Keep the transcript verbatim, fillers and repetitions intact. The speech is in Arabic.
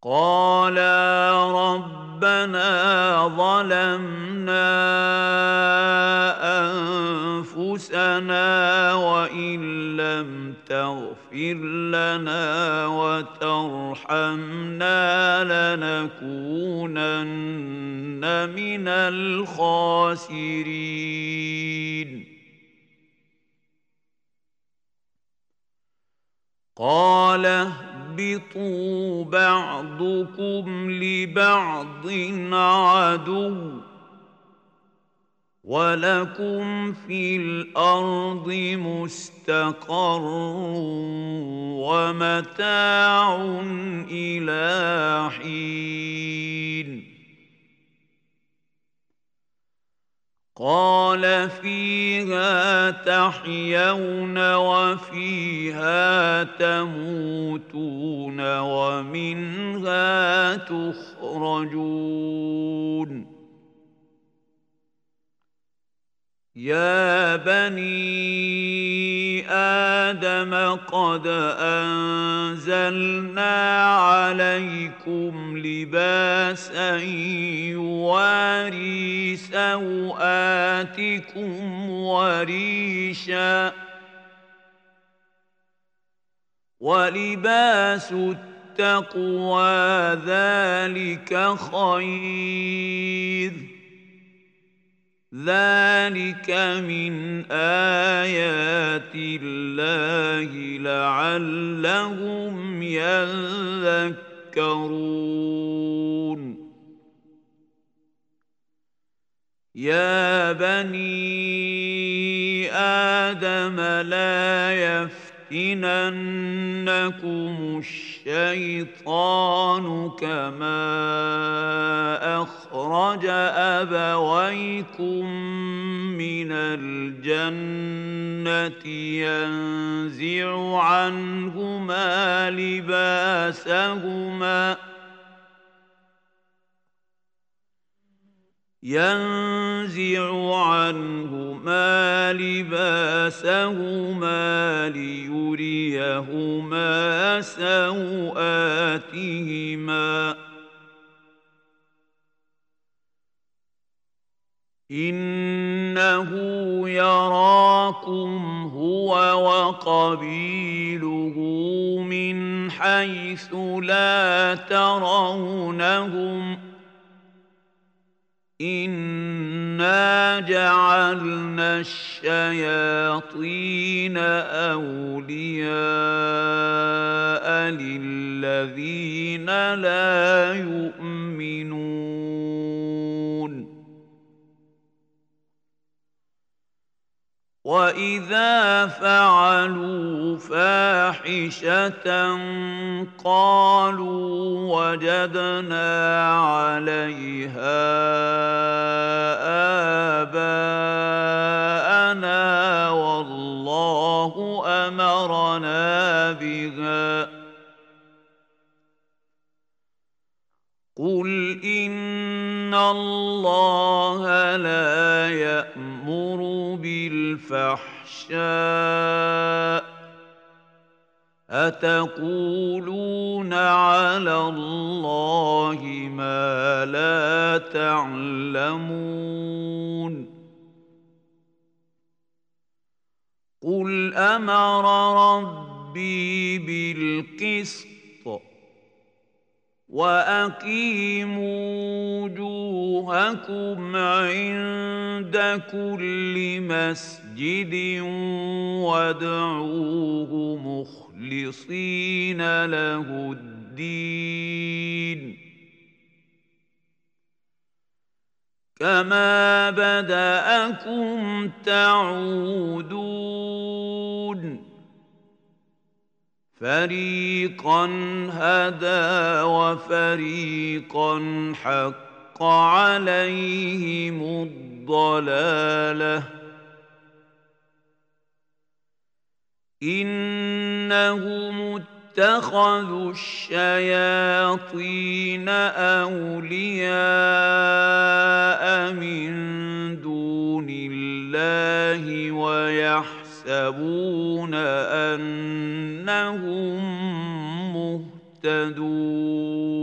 قالا ربنا ظلمنا أنفسنا وإن لم تغفر لنا وترحمنا لنكونن من الخاسرين. قال اهبطوا بعضكم لبعض عدو ولكم في الأرض مستقر ومتاع إلى حين. قال فيها تحيون وفيها تموتون ومنها تخرجون. يا بني آدم قد أنزلنا عليكم لباسا يواري سوآتكم وريشا ولباس التقوى ذلك خير ذلك من آيات الله لعلهم يذكرون. يا بني آدم لا يفتننكم الشيطان كما أخرج أبويكم من الجنة ينزع عنهما لباسهما ينزع عنهما لباسهما ليريهما سوآتهما إنه يراكم هو وقبيله من حيث لا ترونهم إنا جعلنا الشياطين أولياء للذين لا يؤمنون. وإذا فعلوا فاحشة قالوا وجدنا عليها آباءنا والله أمرنا بها قل إن الله لا يأمر بالفحشاء أتقولون على الله ما لا تعلمون. قل أمر ربي بالقسط وأقيموا وجوهكم عند كل مسجد وادعوه مخلصين له الدين كما بدأكم تعودون. فريقا هدى وفريقا حق عليهم الضلالة إنهم اتخذوا الشياطين أولياء من دون الله ويحسبون يحسبون أنهم مهتدون.